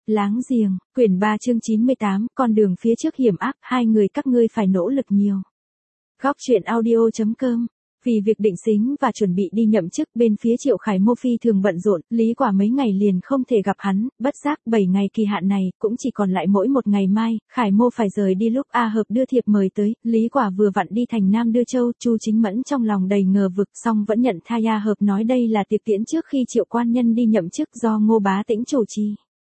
Láng giềng, quyển 3 chương 98, con đường phía trước hiểm ác, hai người các ngươi phải nỗ lực nhiều. Góc truyện audio.com. Vì việc định sính và chuẩn bị đi nhậm chức bên phía Triệu Khải Mô phi thường bận rộn, Lý Quả mấy ngày liền không thể gặp hắn, bất giác 7 ngày kỳ hạn này cũng chỉ còn lại mỗi một ngày mai, Khải Mô phải rời đi lúc A Hợp đưa thiệp mời tới, Lý Quả vừa vặn đi thành Nam đưa châu, Chu Chính Mẫn trong lòng đầy ngờ vực, song vẫn nhận thay A Hợp nói đây là tiệc tiễn trước khi Triệu quan nhân đi nhậm chức do Ngô Bá Tĩnh chủ trì.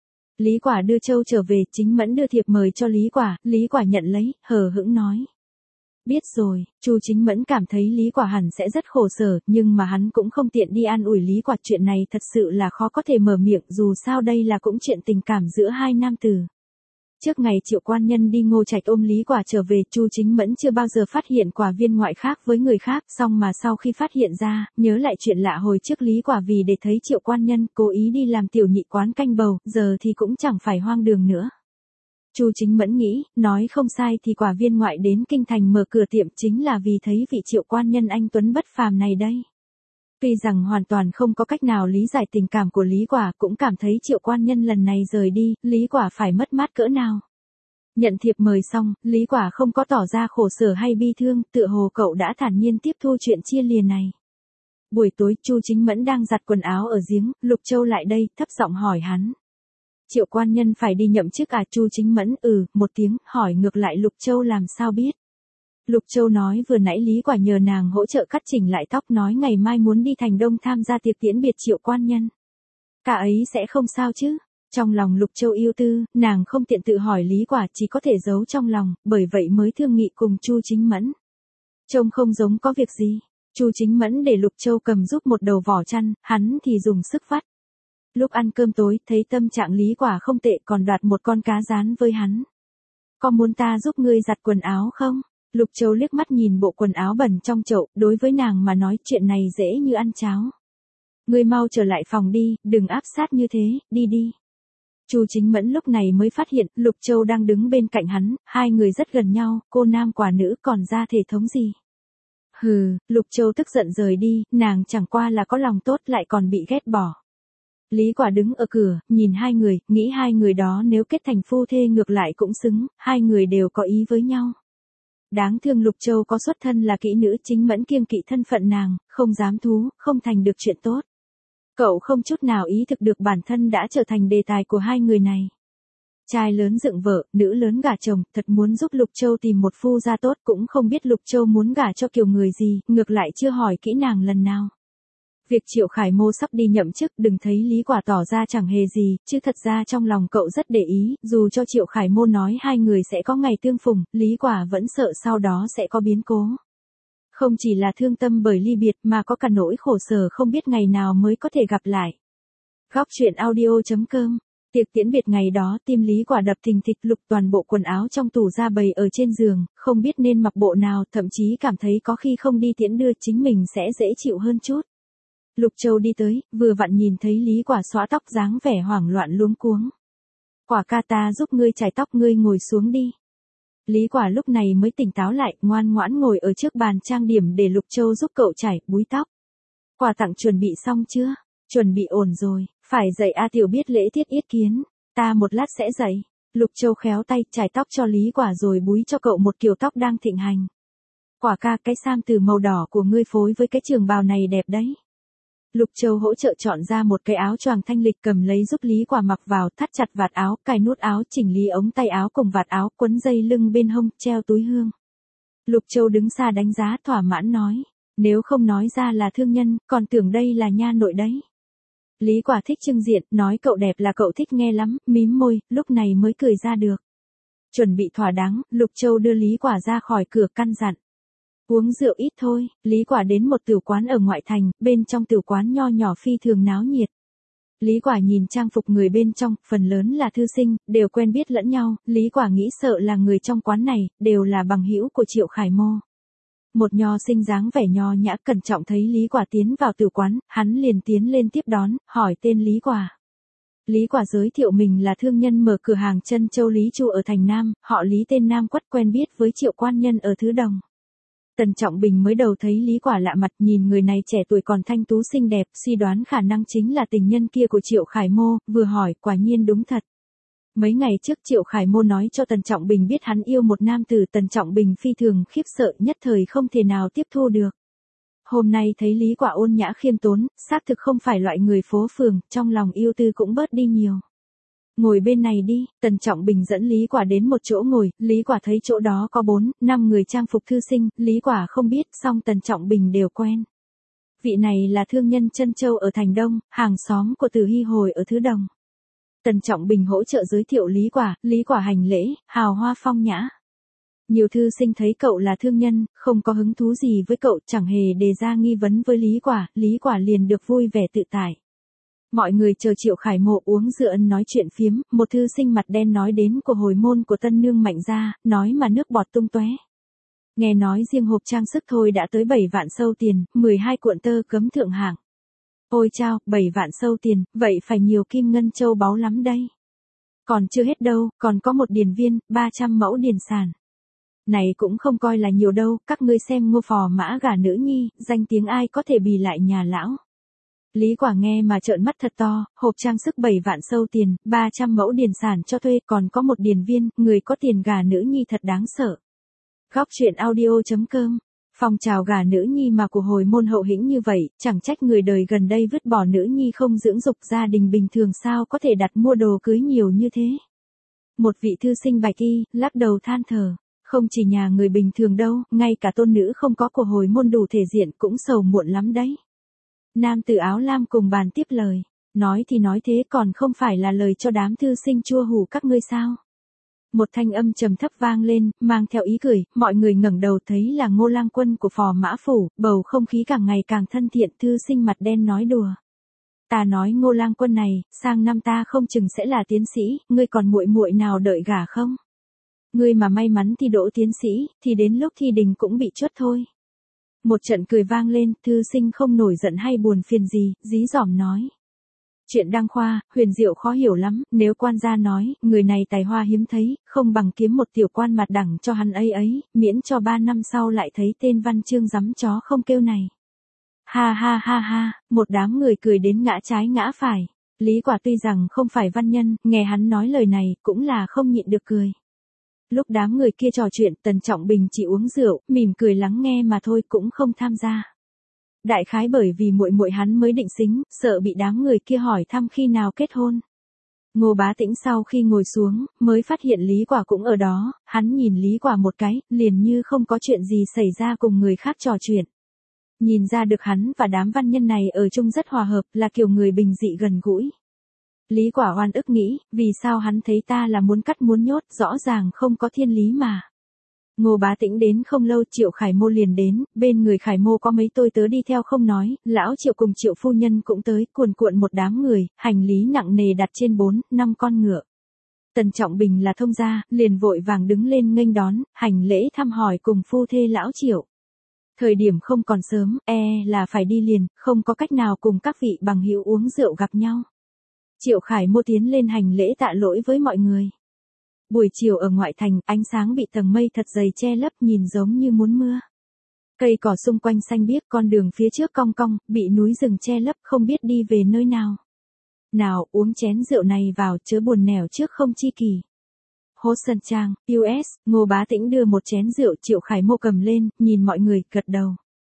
Lý Quả đưa châu trở về, Chính Mẫn đưa thiệp mời cho Lý Quả nhận lấy, hờ hững nói. Biết rồi, Chu Chính Mẫn cảm thấy Lý Quả hẳn sẽ rất khổ sở, nhưng mà hắn cũng không tiện đi an ủi Lý Quả, chuyện này thật sự là khó có thể mở miệng, dù sao đây là cũng chuyện tình cảm giữa hai nam tử. Trước ngày Triệu quan nhân đi Ngô Trạch ôm Lý Quả trở về, Chu Chính Mẫn chưa bao giờ phát hiện quả viên ngoại khác với người khác, song mà sau khi phát hiện ra, nhớ lại chuyện lạ hồi trước Lý Quả vì để thấy Triệu quan nhân, cố ý đi làm tiểu nhị quán canh bầu, giờ thì cũng chẳng phải hoang đường nữa. Chu Chính Mẫn nghĩ, nói không sai thì quả viên ngoại đến kinh thành mở cửa tiệm chính là vì thấy vị Triệu quan nhân anh tuấn bất phàm này đây. Tuy rằng hoàn toàn không có cách nào lý giải tình cảm của Lý Quả, cũng cảm thấy Triệu quan nhân lần này rời đi, Lý Quả phải mất mát cỡ nào. Nhận thiệp mời xong, Lý Quả không có tỏ ra khổ sở hay bi thương, tựa hồ cậu đã thản nhiên tiếp thu chuyện chia lìa này. Buổi tối, Chu Chính Mẫn đang giặt quần áo ở giếng, Lục Châu lại đây, thấp giọng hỏi hắn. Triệu quan nhân phải đi nhậm chức à? Chu Chính Mẫn một tiếng, hỏi ngược lại Lục Châu làm sao biết. Lục Châu nói vừa nãy Lý Quả nhờ nàng hỗ trợ cắt chỉnh lại tóc, nói ngày mai muốn đi thành Đông tham gia tiệc tiễn biệt Triệu quan nhân. Cả ấy sẽ không sao chứ? Trong lòng Lục Châu yêu tư, nàng không tiện tự hỏi Lý Quả, chỉ có thể giấu trong lòng, bởi vậy mới thương nghị cùng Chu Chính Mẫn. Trông không giống có việc gì. Chu Chính Mẫn để Lục Châu cầm giúp một đầu vỏ chăn, hắn thì dùng sức vắt. Lúc ăn cơm tối, thấy tâm trạng Lý Quả không tệ, còn đoạt một con cá rán với hắn. Có muốn ta giúp ngươi giặt quần áo không? Lục Châu liếc mắt nhìn bộ quần áo bẩn trong chậu, đối với nàng mà nói chuyện này dễ như ăn cháo. Ngươi mau trở lại phòng đi, đừng áp sát như thế, đi đi. Chu Chính Mẫn lúc này mới phát hiện, Lục Châu đang đứng bên cạnh hắn, hai người rất gần nhau, cô nam quả nữ còn ra thể thống gì. Hừ, Lục Châu tức giận rời đi, nàng chẳng qua là có lòng tốt lại còn bị ghét bỏ. Lý Quả đứng ở cửa, nhìn hai người, nghĩ hai người đó nếu kết thành phu thê ngược lại cũng xứng, hai người đều có ý với nhau. Đáng thương Lục Châu có xuất thân là kỹ nữ, Chính Mẫn kiêng kỵ thân phận nàng, không dám thú, không thành được chuyện tốt. Cậu không chút nào ý thức được bản thân đã trở thành đề tài của hai người này. Trai lớn dựng vợ, nữ lớn gả chồng, thật muốn giúp Lục Châu tìm một phu gia tốt, cũng không biết Lục Châu muốn gả cho kiểu người gì, ngược lại chưa hỏi kỹ nàng lần nào. Việc Triệu Khải Mô sắp đi nhậm chức, đừng thấy Lý Quả tỏ ra chẳng hề gì, chứ thật ra trong lòng cậu rất để ý, dù cho Triệu Khải Mô nói hai người sẽ có ngày tương phùng, Lý Quả vẫn sợ sau đó sẽ có biến cố. Không chỉ là thương tâm bởi ly biệt mà có cả nỗi khổ sở không biết ngày nào mới có thể gặp lại. Góc truyện audio.com. Tiệc tiễn biệt ngày đó, tim Lý Quả đập thình thịch, lục toàn bộ quần áo trong tủ ra bày ở trên giường, không biết nên mặc bộ nào, thậm chí cảm thấy có khi không đi tiễn đưa chính mình sẽ dễ chịu hơn chút. Lục Châu đi tới, vừa vặn nhìn thấy Lý Quả xõa tóc dáng vẻ hoảng loạn luống cuống. Quả ca ta giúp ngươi chải tóc, ngươi ngồi xuống đi. Lý Quả lúc này mới tỉnh táo lại, ngoan ngoãn ngồi ở trước bàn trang điểm để Lục Châu giúp cậu chải, búi tóc. Quà tặng chuẩn bị xong chưa? Chuẩn bị ổn rồi, phải dạy A Tiểu biết lễ tiết yết kiến. Ta một lát sẽ dạy. Lục Châu khéo tay chải tóc cho Lý Quả rồi búi cho cậu một kiểu tóc đang thịnh hành. Quả ca, cái sam từ màu đỏ của ngươi phối với cái trường bào này đẹp đấy. Lục Châu hỗ trợ chọn ra một cái áo choàng thanh lịch, cầm lấy giúp Lý Quả mặc vào, thắt chặt vạt áo, cài nút áo, chỉnh lý ống tay áo cùng vạt áo, quấn dây lưng bên hông, treo túi hương. Lục Châu đứng xa đánh giá, thỏa mãn nói, nếu không nói ra là thương nhân, còn tưởng đây là nha nội đấy. Lý Quả thích trưng diện, nói cậu đẹp là cậu thích nghe lắm, mím môi, lúc này mới cười ra được. Chuẩn bị thỏa đáng, Lục Châu đưa Lý Quả ra khỏi cửa, căn dặn. Uống rượu ít thôi. Lý Quả đến một tiểu quán ở ngoại thành, bên trong tiểu quán nho nhỏ phi thường náo nhiệt. Lý Quả nhìn trang phục người bên trong, phần lớn là thư sinh, đều quen biết lẫn nhau, Lý Quả nghĩ sợ là người trong quán này, đều là bằng hữu của Triệu Khải Mô. Một nho sinh dáng vẻ nho nhã cẩn trọng thấy Lý Quả tiến vào tiểu quán, hắn liền tiến lên tiếp đón, hỏi tên Lý Quả. Lý Quả giới thiệu mình là thương nhân mở cửa hàng Trân Châu Lý Chu ở thành Nam, họ Lý tên Nam Quất, quen biết với Triệu quan nhân ở Thứ Đồng. Tần Trọng Bình mới đầu thấy Lý Quả lạ mặt, nhìn người này trẻ tuổi còn thanh tú xinh đẹp, suy đoán khả năng chính là tình nhân kia của Triệu Khải Mô, vừa hỏi, quả nhiên đúng thật. Mấy ngày trước Triệu Khải Mô nói cho Tần Trọng Bình biết hắn yêu một nam tử, Tần Trọng Bình phi thường khiếp sợ, nhất thời không thể nào tiếp thu được. Hôm nay thấy Lý Quả ôn nhã khiêm tốn, xác thực không phải loại người phố phường, trong lòng yêu tư cũng bớt đi nhiều. Ngồi bên này đi, Tần Trọng Bình dẫn Lý Quả đến một chỗ ngồi, Lý Quả thấy chỗ đó có 4-5 người trang phục thư sinh, Lý Quả không biết, song Tần Trọng Bình đều quen. Vị này là thương nhân Trân Châu ở Thành Đông, hàng xóm của Từ Hy hồi ở Thứ Đồng. Tần Trọng Bình hỗ trợ giới thiệu Lý Quả hành lễ, hào hoa phong nhã. Nhiều thư sinh thấy cậu là thương nhân, không có hứng thú gì với cậu, chẳng hề đề ra nghi vấn với Lý Quả liền được vui vẻ tự tại. Mọi người chờ Triệu Khải Mộ uống rượu ân nói chuyện phiếm, một thư sinh mặt đen nói đến của hồi môn của tân nương Mạnh gia, nói mà nước bọt tung tóe. Nghe nói riêng hộp trang sức thôi đã tới 7 vạn sâu tiền, 12 cuộn tơ cấm thượng hạng. Ôi chao, 7 vạn sâu tiền, vậy phải nhiều kim ngân châu báu lắm đây. Còn chưa hết đâu, còn có một điền viên, 300 mẫu điền sản. Này cũng không coi là nhiều đâu, các ngươi xem Ngô Phò Mã gả nữ nhi, danh tiếng ai có thể bì lại nhà lão. Lý Quả nghe mà trợn mắt thật to, hộp trang sức 7 vạn sâu tiền, 300 mẫu điền sản cho thuê, còn có một điền viên, người có tiền gả nữ nhi thật đáng sợ. Góc truyện audio.com. Phong trào gả nữ nhi mà của hồi môn hậu hĩnh như vậy, chẳng trách người đời gần đây vứt bỏ nữ nhi không dưỡng dục, gia đình bình thường sao có thể đặt mua đồ cưới nhiều như thế. Một vị thư sinh bạch y, lắc đầu than thở, không chỉ nhà người bình thường đâu, ngay cả tôn nữ không có của hồi môn đủ thể diện cũng sầu muộn lắm đấy. Nam tử áo lam cùng bàn tiếp lời, nói thì nói thế còn không phải là lời cho đám thư sinh chua hủ các ngươi sao. Một thanh âm trầm thấp vang lên, mang theo ý cười, mọi người ngẩng đầu thấy là Ngô Lang Quân của Phò Mã Phủ, bầu không khí càng ngày càng thân thiện, thư sinh mặt đen nói đùa. Ta nói Ngô Lang Quân này, sang năm ta không chừng sẽ là tiến sĩ, ngươi còn muội muội nào đợi gả không? Ngươi mà may mắn thì đỗ tiến sĩ, thì đến lúc thi đình cũng bị chốt thôi. Một trận cười vang lên, thư sinh không nổi giận hay buồn phiền gì, dí dỏm nói. Chuyện đăng khoa, huyền diệu khó hiểu lắm, nếu quan gia nói, người này tài hoa hiếm thấy, không bằng kiếm một tiểu quan mặt đẳng cho hắn ấy, miễn cho 3 năm sau lại thấy tên văn chương giấm chó không kêu này. Ha ha ha ha, một đám người cười đến ngã trái ngã phải. Lý Quả tuy rằng không phải văn nhân, nghe hắn nói lời này, cũng là không nhịn được cười. Lúc đám người kia trò chuyện, Tần Trọng Bình chỉ uống rượu, mỉm cười lắng nghe mà thôi cũng không tham gia. Đại khái bởi vì muội muội hắn mới định sính, sợ bị đám người kia hỏi thăm khi nào kết hôn. Ngô Bá Tĩnh sau khi ngồi xuống, mới phát hiện Lý Quả cũng ở đó, hắn nhìn Lý Quả một cái, liền như không có chuyện gì xảy ra cùng người khác trò chuyện. Nhìn ra được hắn và đám văn nhân này ở chung rất hòa hợp, là kiểu người bình dị gần gũi. Lý Quả oan ức nghĩ, vì sao hắn thấy ta là muốn cắt muốn nhốt, rõ ràng không có thiên lý mà. Ngô Bá Tĩnh đến không lâu Triệu Khải Mô liền đến, bên người Khải Mô có mấy tôi tớ đi theo không nói, lão Triệu cùng Triệu phu nhân cũng tới, cuồn cuộn một đám người, hành lý nặng nề đặt trên 4-5 con ngựa. Tần Trọng Bình là thông gia, liền vội vàng đứng lên nghênh đón, hành lễ thăm hỏi cùng phu thê lão Triệu. Thời điểm không còn sớm, là phải đi liền, không có cách nào cùng các vị bằng hữu uống rượu gặp nhau. Triệu Khải Mô tiến lên hành lễ tạ lỗi với mọi người. Buổi chiều ở ngoại thành, ánh sáng bị tầng mây thật dày che lấp nhìn giống như muốn mưa. Cây cỏ xung quanh xanh biếc, con đường phía trước cong cong, bị núi rừng che lấp không biết đi về nơi nào. Nào, uống chén rượu này vào, chớ buồn nẻo trước không chi kỳ. Hốt Sơn Trang, US, Ngô Bá Tĩnh đưa một chén rượu, Triệu Khải Mô cầm lên, nhìn mọi người, gật đầu.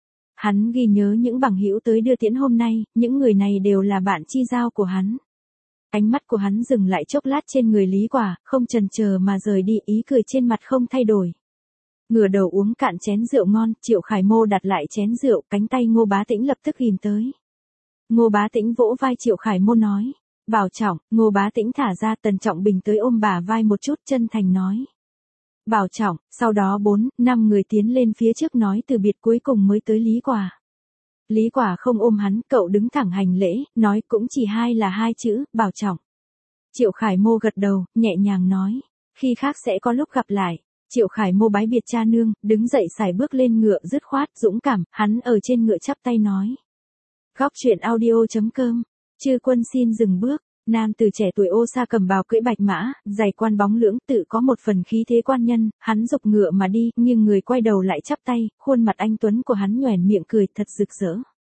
Hắn ghi nhớ những bằng hữu tới đưa tiễn hôm nay, những người này đều là bạn chi giao của hắn. Ánh mắt của hắn dừng lại chốc lát trên người Lý Quả, không chần chờ mà rời đi, ý cười trên mặt không thay đổi. Ngửa đầu uống cạn chén rượu ngon, Triệu Khải Mô đặt lại chén rượu, cánh tay Ngô Bá Tĩnh lập tức ghim tới. Ngô Bá Tĩnh vỗ vai Triệu Khải Mô nói, bảo trọng, Ngô Bá Tĩnh thả ra, Tần Trọng Bình tới ôm bả vai một chút, chân thành nói. Bảo trọng, sau đó 4-5 người tiến lên phía trước nói từ biệt, cuối cùng mới tới Lý Quả. Lý Quả không ôm hắn, cậu đứng thẳng hành lễ, nói cũng chỉ là hai chữ, bảo trọng. Triệu Khải Mô gật đầu, nhẹ nhàng nói, khi khác sẽ có lúc gặp lại. Triệu Khải Mô bái biệt cha nương, đứng dậy sải bước lên ngựa dứt khoát, dũng cảm, hắn ở trên ngựa chắp tay nói. Góc truyện audio.com, Chư Quân xin dừng bước. Nam từ trẻ tuổi ô sa cầm bào cưỡi bạch mã, giày quan bóng lưỡng, tự có một phần khí thế quan nhân, hắn dục ngựa mà đi, nhưng người quay đầu lại chắp tay, khuôn mặt anh tuấn của hắn nhoẻn miệng cười thật rực rỡ.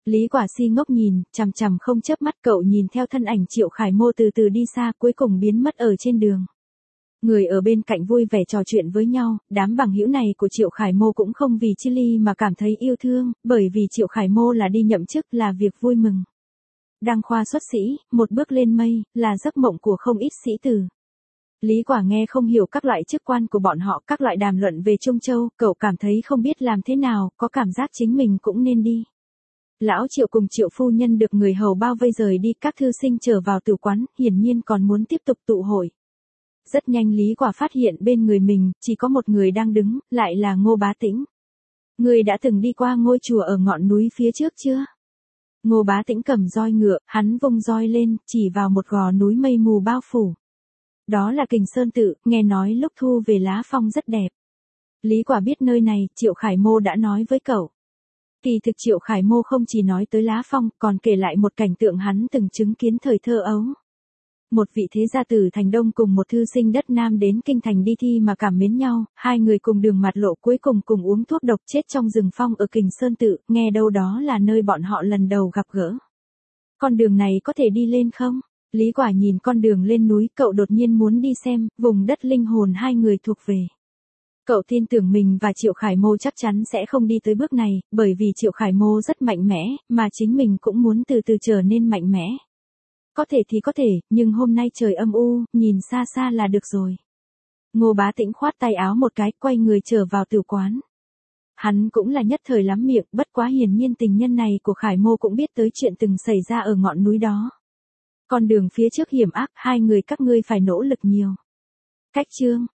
Lý Quả si ngốc nhìn, chằm chằm không chớp mắt, cậu nhìn theo thân ảnh Triệu Khải Mô từ từ đi xa, cuối cùng biến mất ở trên đường. Người ở bên cạnh vui vẻ trò chuyện với nhau, đám bằng hữu này của Triệu Khải Mô cũng không vì chia ly mà cảm thấy yêu thương, bởi vì Triệu Khải Mô là đi nhậm chức là việc vui mừng. Đăng khoa xuất sĩ, một bước lên mây, là giấc mộng của không ít sĩ tử. Lý Quả nghe không hiểu các loại chức quan của bọn họ, các loại đàm luận về Trung Châu, cậu cảm thấy không biết làm thế nào, có cảm giác chính mình cũng nên đi. Lão Triệu cùng Triệu phu nhân được người hầu bao vây rời đi, các thư sinh trở vào tử quán, hiển nhiên còn muốn tiếp tục tụ hội. Rất nhanh Lý Quả phát hiện bên người mình, chỉ có một người đang đứng, lại là Ngô Bá Tĩnh. Người đã từng đi qua ngôi chùa ở ngọn núi phía trước chưa? Ngô Bá Tĩnh cầm roi ngựa, hắn vung roi lên, chỉ vào một gò núi mây mù bao phủ. Đó là Kình Sơn Tự, nghe nói lúc thu về lá phong rất đẹp. Lý Quả biết nơi này, Triệu Khải Mô đã nói với cậu. Kỳ thực Triệu Khải Mô không chỉ nói tới lá phong, còn kể lại một cảnh tượng hắn từng chứng kiến thời thơ ấu. Một vị thế gia từ thành Đông cùng một thư sinh đất Nam đến kinh thành đi thi mà cảm mến nhau, hai người cùng đường mặt lộ, cuối cùng cùng uống thuốc độc chết trong rừng phong ở Kình Sơn Tự, nghe đâu đó là nơi bọn họ lần đầu gặp gỡ. Con đường này có thể đi lên không? Lý Quả nhìn con đường lên núi, cậu đột nhiên muốn đi xem, vùng đất linh hồn hai người thuộc về. Cậu tin tưởng mình và Triệu Khải Mô chắc chắn sẽ không đi tới bước này, bởi vì Triệu Khải Mô rất mạnh mẽ, mà chính mình cũng muốn từ từ trở nên mạnh mẽ. Có thể thì có thể, nhưng hôm nay trời âm u, nhìn xa xa là được rồi. Ngô Bá Tĩnh khoát tay áo một cái, quay người trở vào tử quán. Hắn cũng là nhất thời lắm miệng, bất quá hiển nhiên tình nhân này của Khải Mô cũng biết tới chuyện từng xảy ra ở ngọn núi đó. Con đường phía trước hiểm ác, hai người các ngươi phải nỗ lực nhiều. Cách chương